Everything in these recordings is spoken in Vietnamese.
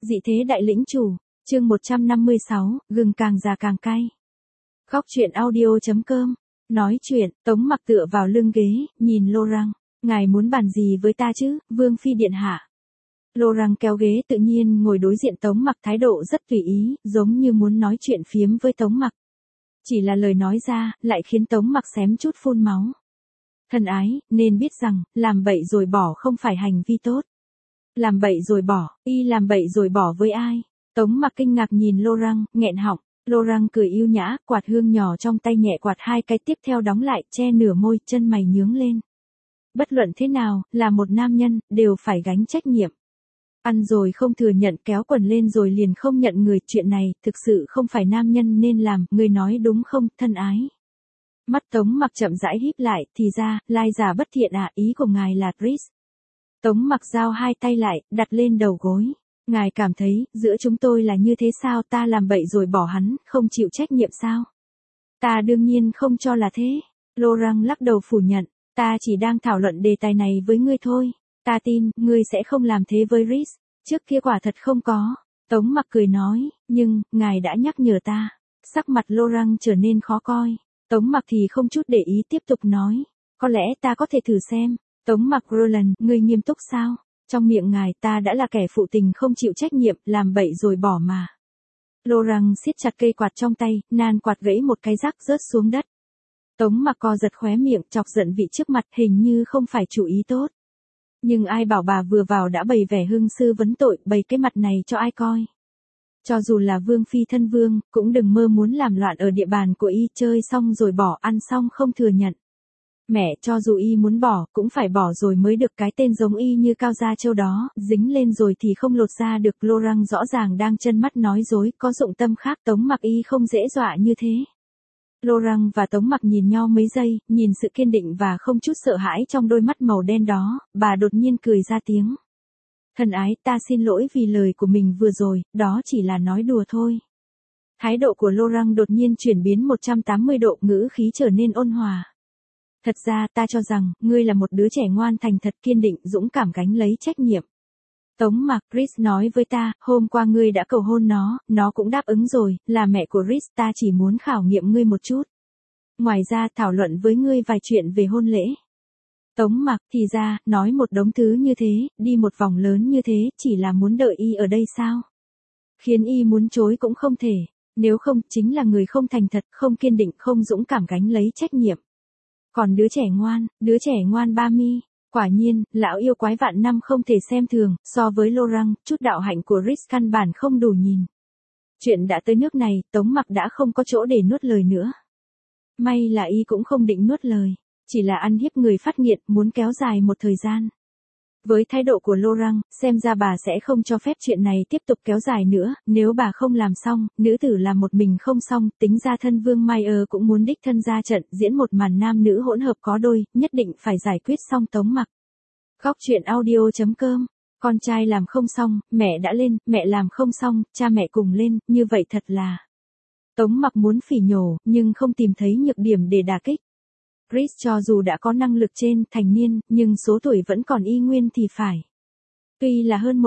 Dị thế đại lĩnh chủ, chương 156, gừng càng già càng cay. Khóc chuyện audio.com. Nói chuyện, Tống Mặc tựa vào lưng ghế, nhìn Laurent. Ngài muốn bàn gì với ta chứ, Vương Phi điện hạ? Laurent kéo ghế tự nhiên ngồi đối diện Tống Mặc, thái độ rất tùy ý, giống như muốn nói chuyện phiếm với Tống Mặc. Chỉ là lời nói ra, lại khiến Tống Mặc xém chút phun máu. Thân ái, nên biết rằng, làm bậy rồi bỏ không phải hành vi tốt. Làm bậy rồi bỏ, y làm bậy rồi bỏ với ai? Tống Mặc kinh ngạc nhìn Laurent, nghẹn họng. Laurent cười yêu nhã, quạt hương nhỏ trong tay nhẹ quạt hai cái, tiếp theo đóng lại, che nửa môi, chân mày nhướng lên. Bất luận thế nào, là một nam nhân, đều phải gánh trách nhiệm. Ăn rồi không thừa nhận, kéo quần lên rồi liền không nhận người, chuyện này, thực sự không phải nam nhân nên làm, người nói đúng không, thân ái? Mắt Tống Mặc chậm rãi híp lại, thì ra, lai giả bất thiện à, ý của ngài là Chris. Tống Mặc giao hai tay lại, đặt lên đầu gối. Ngài cảm thấy, giữa chúng tôi là như thế sao, ta làm bậy rồi bỏ hắn, không chịu trách nhiệm sao? Ta đương nhiên không cho là thế. Laurent lắc đầu phủ nhận, ta chỉ đang thảo luận đề tài này với ngươi thôi. Ta tin, ngươi sẽ không làm thế với Chris. Trước kia quả thật không có. Tống Mặc cười nói, nhưng, ngài đã nhắc nhở ta. Sắc mặt Laurent trở nên khó coi. Tống Mặc thì không chút để ý, tiếp tục nói. Có lẽ ta có thể thử xem. Tống Mặc Roland, ngươi nghiêm túc sao? Trong miệng ngài ta đã là kẻ phụ tình không chịu trách nhiệm, làm bậy rồi bỏ mà. Laurent siết chặt cây quạt trong tay, nan quạt gãy một cái rắc rớt xuống đất. Tống Mặc co giật khóe miệng, chọc giận vị trước mặt, hình như không phải chủ ý tốt. Nhưng ai bảo bà vừa vào đã bày vẻ hương sư vấn tội, bày cái mặt này cho ai coi. Cho dù là Vương Phi thân vương, cũng đừng mơ muốn làm loạn ở địa bàn của y, chơi xong rồi bỏ, ăn xong không thừa nhận. Mẹ, cho dù y muốn bỏ, cũng phải bỏ rồi mới được, cái tên giống y như Cao Gia Châu đó, dính lên rồi thì không lột ra được. Laurent rõ ràng đang chân mắt nói dối, có dụng tâm khác, Tống Mặc y không dễ dọa như thế. Laurent và Tống Mặc nhìn nhau mấy giây, nhìn sự kiên định và không chút sợ hãi trong đôi mắt màu đen đó, bà đột nhiên cười ra tiếng. Thân ái, ta xin lỗi vì lời của mình vừa rồi, đó chỉ là nói đùa thôi. Thái độ của Laurent đột nhiên chuyển biến 180 độ, ngữ khí trở nên ôn hòa. Thật ra ta cho rằng, ngươi là một đứa trẻ ngoan thành thật, kiên định, dũng cảm gánh lấy trách nhiệm. Tống Mặc, Chris nói với ta, hôm qua ngươi đã cầu hôn nó cũng đáp ứng rồi, là mẹ của Chris, ta chỉ muốn khảo nghiệm ngươi một chút. Ngoài ra, thảo luận với ngươi vài chuyện về hôn lễ. Tống Mặc, thì ra, nói một đống thứ như thế, đi một vòng lớn như thế, chỉ là muốn đợi y ở đây sao? Khiến y muốn chối cũng không thể, nếu không, chính là người không thành thật, không kiên định, không dũng cảm gánh lấy trách nhiệm. Còn đứa trẻ ngoan ba mi, quả nhiên, lão yêu quái vạn năm không thể xem thường, so với Laurent, chút đạo hạnh của Chris căn bản không đủ nhìn. Chuyện đã tới nước này, Tống Mặc đã không có chỗ để nuốt lời nữa. May là y cũng không định nuốt lời, chỉ là ăn hiếp người phát nghiện, muốn kéo dài một thời gian. Với thái độ của Laurent, xem ra bà sẽ không cho phép chuyện này tiếp tục kéo dài nữa, nếu bà không làm xong, nữ tử làm một mình không xong, tính ra thân vương Mayer cũng muốn đích thân ra trận, diễn một màn nam nữ hỗn hợp có đôi, nhất định phải giải quyết xong Tống Mặc. Khóc chuyện audio.com. Con trai làm không xong, mẹ đã lên, mẹ làm không xong, cha mẹ cùng lên, như vậy thật là. Tống Mặc muốn phỉ nhổ, nhưng không tìm thấy nhược điểm để đả kích. Chris cho dù đã có năng lực trên, thành niên, nhưng số tuổi vẫn còn y nguyên thì phải. Tuy là hơn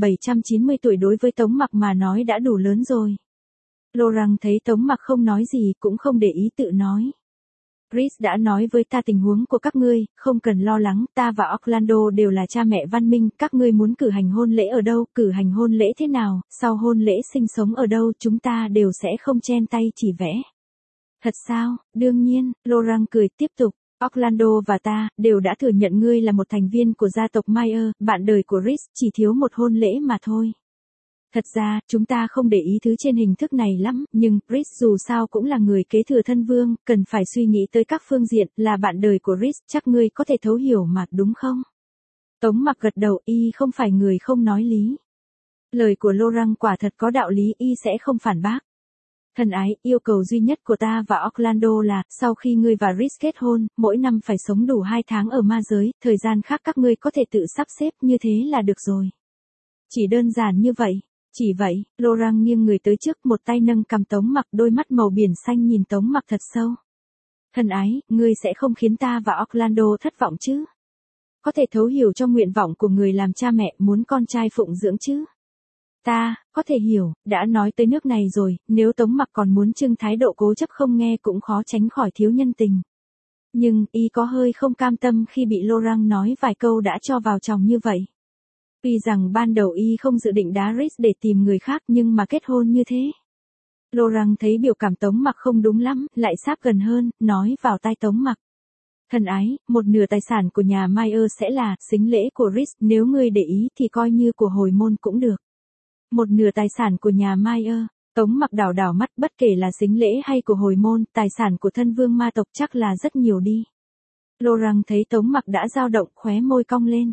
1790 tuổi đối với Tống Mặc mà nói đã đủ lớn rồi. Laurent thấy Tống Mặc không nói gì, cũng không để ý, tự nói. Chris đã nói với ta tình huống của các ngươi, không cần lo lắng, ta và Orlando đều là cha mẹ văn minh, các ngươi muốn cử hành hôn lễ ở đâu, cử hành hôn lễ thế nào, sau hôn lễ sinh sống ở đâu, chúng ta đều sẽ không chen tay chỉ vẽ. Thật sao, đương nhiên, Laurent cười tiếp tục, Orlando và ta, đều đã thừa nhận ngươi là một thành viên của gia tộc Mayer, bạn đời của Chris, chỉ thiếu một hôn lễ mà thôi. Thật ra, chúng ta không để ý thứ trên hình thức này lắm, nhưng Chris dù sao cũng là người kế thừa thân vương, cần phải suy nghĩ tới các phương diện, là bạn đời của Chris, chắc ngươi có thể thấu hiểu mà, đúng không? Tống Mặc gật đầu, y không phải người không nói lý. Lời của Laurent quả thật có đạo lý, y sẽ không phản bác. Thân ái, yêu cầu duy nhất của ta và Orlando là, sau khi ngươi và Chris kết hôn, mỗi năm phải sống đủ 2 tháng ở ma giới, thời gian khác các ngươi có thể tự sắp xếp, như thế là được rồi. Chỉ đơn giản như vậy. Chỉ vậy, Laurent nghiêng người tới trước, một tay nâng cằm Tống Mặc, đôi mắt màu biển xanh nhìn Tống Mặc thật sâu. Thân ái, ngươi sẽ không khiến ta và Orlando thất vọng chứ? Có thể thấu hiểu cho nguyện vọng của người làm cha mẹ, muốn con trai phụng dưỡng chứ? Ta, có thể hiểu, đã nói tới nước này rồi, nếu Tống Mặc còn muốn trưng thái độ cố chấp không nghe cũng khó tránh khỏi thiếu nhân tình. Nhưng, y có hơi không cam tâm khi bị Laurent nói vài câu đã cho vào chòng như vậy. Tuy rằng ban đầu y không dự định đá Rhys để tìm người khác nhưng mà kết hôn như thế. Laurent thấy biểu cảm Tống Mặc không đúng lắm, lại sáp gần hơn, nói vào tai Tống Mặc. Thân ái, một nửa tài sản của nhà Mayer sẽ là sính lễ của Rhys, nếu ngươi để ý thì coi như của hồi môn cũng được. Một nửa tài sản của nhà Mayer. Tống Mặc đảo đảo mắt, bất kể là sính lễ hay của hồi môn, tài sản của thân vương ma tộc chắc là rất nhiều đi. Laurent thấy Tống Mặc đã dao động, khóe môi cong lên.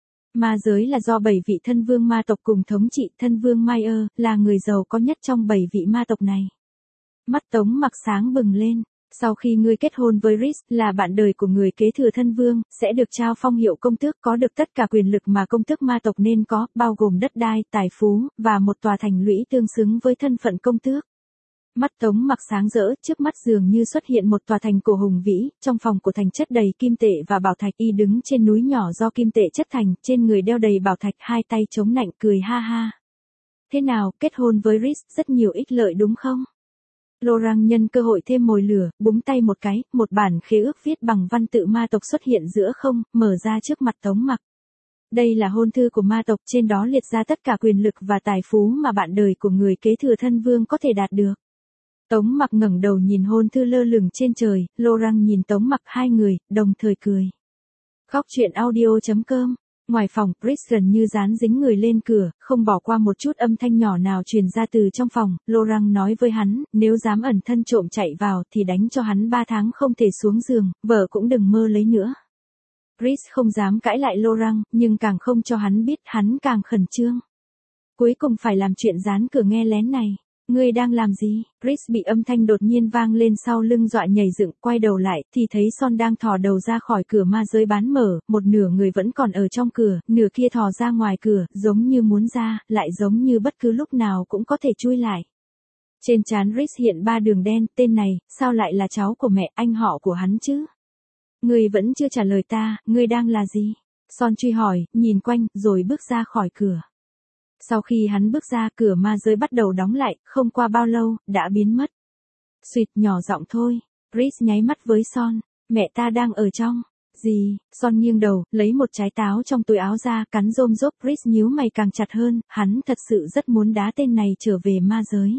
Ma giới là do 7 vị thân vương ma tộc cùng thống trị, thân vương Mayer là người giàu có nhất trong 7 vị ma tộc này. Mắt Tống Mặc sáng bừng lên. Sau khi ngươi kết hôn với Rhys, là bạn đời của người kế thừa thân vương, sẽ được trao phong hiệu công tước, có được tất cả quyền lực mà công tước ma tộc nên có, bao gồm đất đai, tài phú, và một tòa thành lũy tương xứng với thân phận công tước. Mắt Tống Mặc sáng rỡ, trước mắt dường như xuất hiện một tòa thành cổ hùng vĩ, trong phòng của thành chất đầy kim tệ và bảo thạch, y đứng trên núi nhỏ do kim tệ chất thành, trên người đeo đầy bảo thạch, hai tay chống nạnh cười ha ha. Thế nào, kết hôn với Rhys, rất nhiều ích lợi đúng không? Laurent nhân cơ hội thêm mồi lửa, búng tay một cái, một bản khế ước viết bằng văn tự ma tộc xuất hiện giữa không, mở ra trước mặt Tống Mặc. Đây là hôn thư của ma tộc, trên đó liệt ra tất cả quyền lực và tài phú mà bạn đời của người kế thừa thân vương có thể đạt được. Tống Mặc ngẩng đầu nhìn hôn thư lơ lửng trên trời, Laurent nhìn Tống Mặc, hai người đồng thời cười. Khóc chuyện audio.com. Ngoài phòng, Rhys gần như dán dính người lên cửa, không bỏ qua một chút âm thanh nhỏ nào truyền ra từ trong phòng. Laurent nói với hắn, nếu dám ẩn thân trộm chạy vào thì đánh cho hắn 3 tháng không thể xuống giường, vợ cũng đừng mơ lấy nữa. Rhys không dám cãi lại Laurent, nhưng càng không cho hắn biết, hắn càng khẩn trương. Cuối cùng phải làm chuyện dán cửa nghe lén này. Ngươi đang làm gì? Rhys bị âm thanh đột nhiên vang lên sau lưng dọa nhảy dựng, quay đầu lại, thì thấy Son đang thò đầu ra khỏi cửa ma giới bán mở, một nửa người vẫn còn ở trong cửa, nửa kia thò ra ngoài cửa, giống như muốn ra, lại giống như bất cứ lúc nào cũng có thể chui lại. Trên trán Rhys hiện 3 đường đen, tên này, sao lại là cháu của mẹ, anh họ của hắn chứ? Ngươi vẫn chưa trả lời ta, ngươi đang là gì? Son truy hỏi, nhìn quanh, rồi bước ra khỏi cửa. Sau khi hắn bước ra, cửa ma giới bắt đầu đóng lại, không qua bao lâu, đã biến mất. Suýt, nhỏ giọng thôi. Rhys nháy mắt với Son. Mẹ ta đang ở trong. Gì? Son nghiêng đầu, lấy một trái táo trong túi áo ra, cắn rôm rốp. Rhys nhíu mày càng chặt hơn, hắn thật sự rất muốn đá tên này trở về ma giới.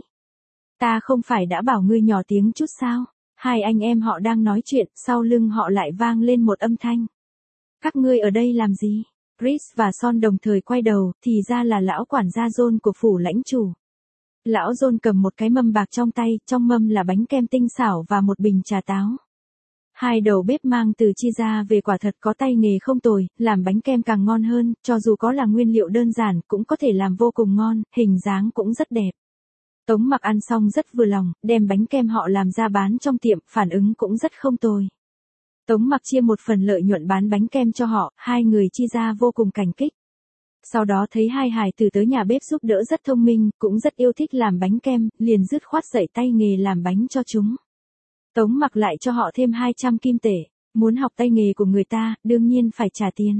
Ta không phải đã bảo ngươi nhỏ tiếng chút sao? Hai anh em họ đang nói chuyện, sau lưng họ lại vang lên một âm thanh. Các ngươi ở đây làm gì? Rhys và Son đồng thời quay đầu, thì ra là lão quản gia John của phủ lãnh chủ. Lão John cầm một cái mâm bạc trong tay, trong mâm là bánh kem tinh xảo và một bình trà táo. Hai đầu bếp mang từ chia ra về quả thật có tay nghề không tồi, làm bánh kem càng ngon hơn, cho dù có là nguyên liệu đơn giản cũng có thể làm vô cùng ngon, hình dáng cũng rất đẹp. Tống Mặc ăn xong rất vừa lòng, đem bánh kem họ làm ra bán trong tiệm, phản ứng cũng rất không tồi. Tống Mặc chia một phần lợi nhuận bán bánh kem cho họ, hai người chi ra vô cùng cảm kích. Sau đó thấy hai hài tử tới nhà bếp giúp đỡ rất thông minh, cũng rất yêu thích làm bánh kem, liền dứt khoát dạy tay nghề làm bánh cho chúng. Tống Mặc lại cho họ thêm 200 kim tệ, muốn học tay nghề của người ta, đương nhiên phải trả tiền.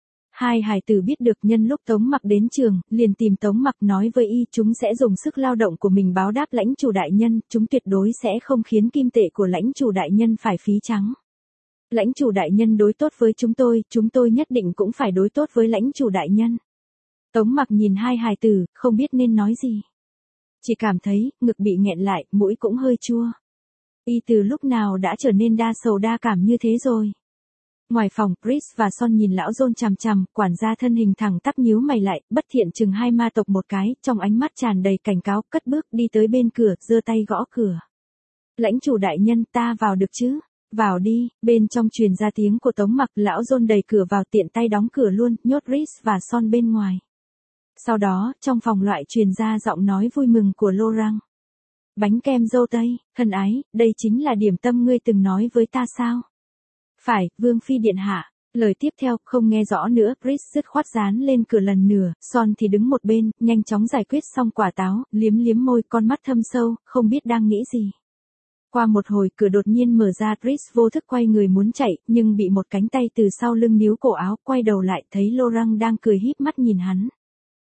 Hai hài tử biết được nhân lúc Tống Mặc đến trường, liền tìm Tống Mặc nói với y chúng sẽ dùng sức lao động của mình báo đáp lãnh chủ đại nhân, chúng tuyệt đối sẽ không khiến kim tệ của lãnh chủ đại nhân phải phí trắng. Lãnh chủ đại nhân đối tốt với chúng tôi nhất định cũng phải đối tốt với lãnh chủ đại nhân. Tống Mặc nhìn hai hài tử, không biết nên nói gì. Chỉ cảm thấy, ngực bị nghẹn lại, mũi cũng hơi chua. Y từ lúc nào đã trở nên đa sầu đa cảm như thế rồi. Ngoài phòng, Rhys và Son nhìn lão John chằm chằm, quản gia thân hình thẳng tắp nhíu mày lại, bất thiện chừng hai ma tộc một cái, trong ánh mắt tràn đầy cảnh cáo, cất bước đi tới bên cửa, giơ tay gõ cửa. Lãnh chủ đại nhân, ta vào được chứ? Vào đi, bên trong truyền ra tiếng của Tống Mặc, lão John đẩy cửa vào tiện tay đóng cửa luôn, nhốt Rhys và Son bên ngoài. Sau đó, trong phòng loại truyền ra giọng nói vui mừng của Laurent. Bánh kem dâu tây, thân ái, đây chính là điểm tâm ngươi từng nói với ta sao? Phải, Vương Phi Điện Hạ. Lời tiếp theo, không nghe rõ nữa, Rhys dứt khoát dán lên cửa lần nữa, Son thì đứng một bên, nhanh chóng giải quyết xong quả táo, liếm liếm môi, con mắt thâm sâu, không biết đang nghĩ gì. Qua một hồi, cửa đột nhiên mở ra, Rhys vô thức quay người muốn chạy, nhưng bị một cánh tay từ sau lưng níu cổ áo, quay đầu lại, thấy Laurent đang cười híp mắt nhìn hắn.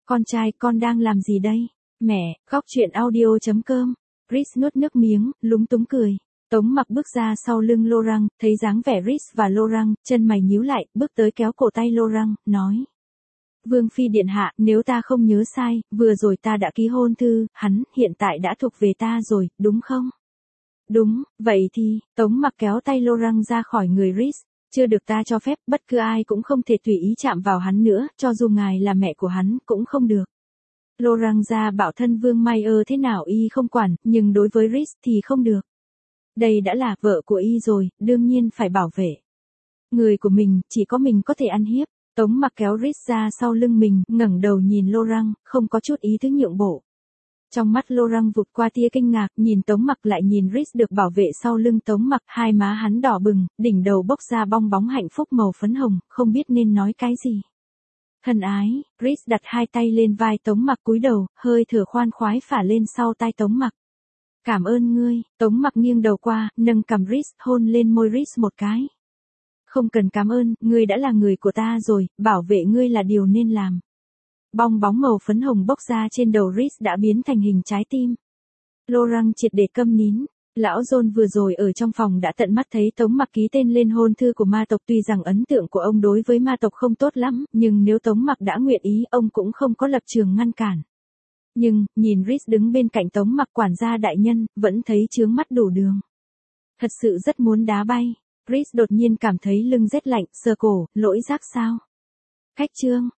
Con trai, con đang làm gì đây? Mẹ, khóc chuyện audio.com. Chris nuốt nước miếng, lúng túng cười. Tống Mặc bước ra sau lưng Laurent, thấy dáng vẻ Chris và Laurent, chân mày nhíu lại, bước tới kéo cổ tay Laurent, nói. Vương Phi Điện Hạ, nếu ta không nhớ sai, vừa rồi ta đã ký hôn thư, hắn, hiện tại đã thuộc về ta rồi, đúng không? Đúng, vậy thì, Tống Mặc kéo tay Laurent ra khỏi người Chris. Chưa được ta cho phép, bất cứ ai cũng không thể tùy ý chạm vào hắn nữa, cho dù ngài là mẹ của hắn, cũng không được. Laurent ra bảo thân Vương Mayer thế nào y không quản, nhưng đối với Chris thì không được. Đây đã là vợ của y rồi, đương nhiên phải bảo vệ. Người của mình, chỉ có mình có thể ăn hiếp. Tống Mặc kéo Chris ra sau lưng mình, ngẩng đầu nhìn Laurent, không có chút ý tứ nhượng bộ. Trong mắt Laurent vụt qua tia kinh ngạc, nhìn Tống Mặc lại nhìn Chris được bảo vệ sau lưng Tống Mặc, hai má hắn đỏ bừng, đỉnh đầu bốc ra bong bóng hạnh phúc màu phấn hồng, không biết nên nói cái gì. Thân ái, Chris đặt hai tay lên vai Tống Mặc cúi đầu, hơi thở khoan khoái phả lên sau tai Tống Mặc. Cảm ơn ngươi, Tống Mặc nghiêng đầu qua, nâng cằm Chris, hôn lên môi Chris một cái. Không cần cảm ơn, ngươi đã là người của ta rồi, bảo vệ ngươi là điều nên làm. Bong bóng màu phấn hồng bốc ra trên đầu Chris đã biến thành hình trái tim. Laurent triệt để câm nín. Lão John vừa rồi ở trong phòng đã tận mắt thấy Tống Mặc ký tên lên hôn thư của ma tộc, tuy rằng ấn tượng của ông đối với ma tộc không tốt lắm, nhưng nếu Tống Mặc đã nguyện ý, ông cũng không có lập trường ngăn cản. Nhưng, nhìn Chris đứng bên cạnh Tống Mặc quản gia đại nhân, vẫn thấy chướng mắt đủ đường. Thật sự rất muốn đá bay. Chris đột nhiên cảm thấy lưng rét lạnh, sờ cổ, lỗi giác sao? Khách trương.